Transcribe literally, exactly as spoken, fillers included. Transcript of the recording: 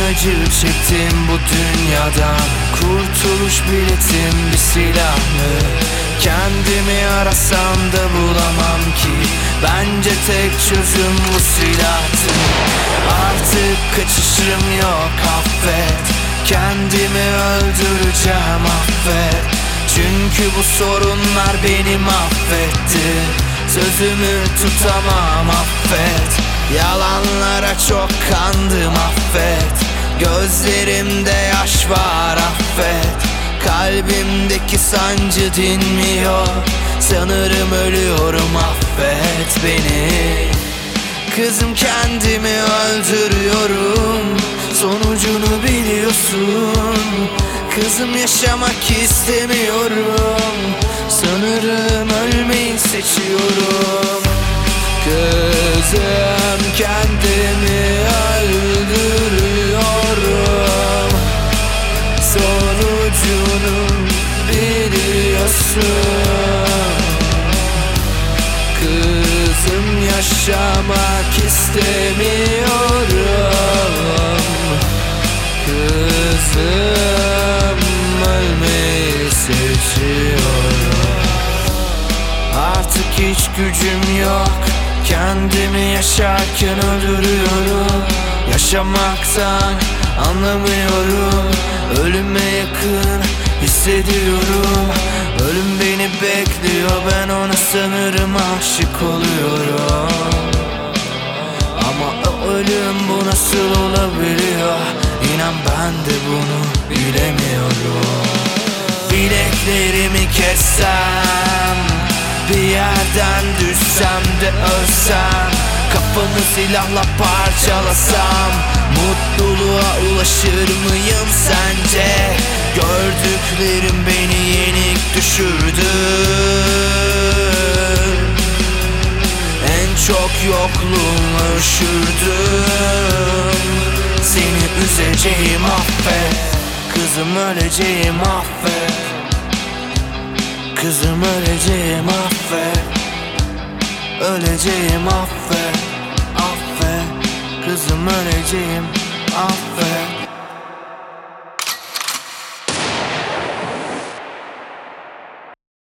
acı çektim bu dünyadan. Kurtuluş biletim bir silah mı? Kendimi arasam da bulamam ki. Bence tek çözüm bu silahtı. Artık kaçışım yok, affet. Kendimi öldüreceğim, affet. Çünkü bu sorunlar beni mahvetti. Sözümü tutamam, affet. Yalanlara çok kandım, affet. Gözlerimde yaş var, affet. Kalbimdeki sancı dinmiyor. Sanırım ölüyorum, affet beni. Kızım, kendimi öldürüyorum. Sonucunu biliyorsun. Kızım, yaşamak istemiyorum. Sanırım ölmeyi seçiyorum. Kızım, kendimi öldürüyorum. Sonucunu biliyorsun. Kızım, yaşamak istemiyorum. Kızım, ölmeyi seçiyorum. Artık hiç gücüm yok. Kendimi yaşarken öldürüyorum. Yaşamaktan anlamıyorum. Ölüme yakın hissediyorum. Ölüm beni bekliyor, ben ona sanırım aşık oluyorum. Ama o ölüm bu nasıl olabiliyor? İnan ben de bunu bilemiyorum. Bileklerimi kessem, bir yerden düşsem de ölsem, kafamı silahla parçalasam, mutluluğa ulaşır mıyım sence? Gördüklerim beni yenik düşürdü. En çok yokluğumla üşürdüm. Seni üzeceğim, affet. Kızım, öleceğim, affet. Kızım, öleceğim, affet. Öleceğim, affet. Affet. Kızım, öleceğim, affet.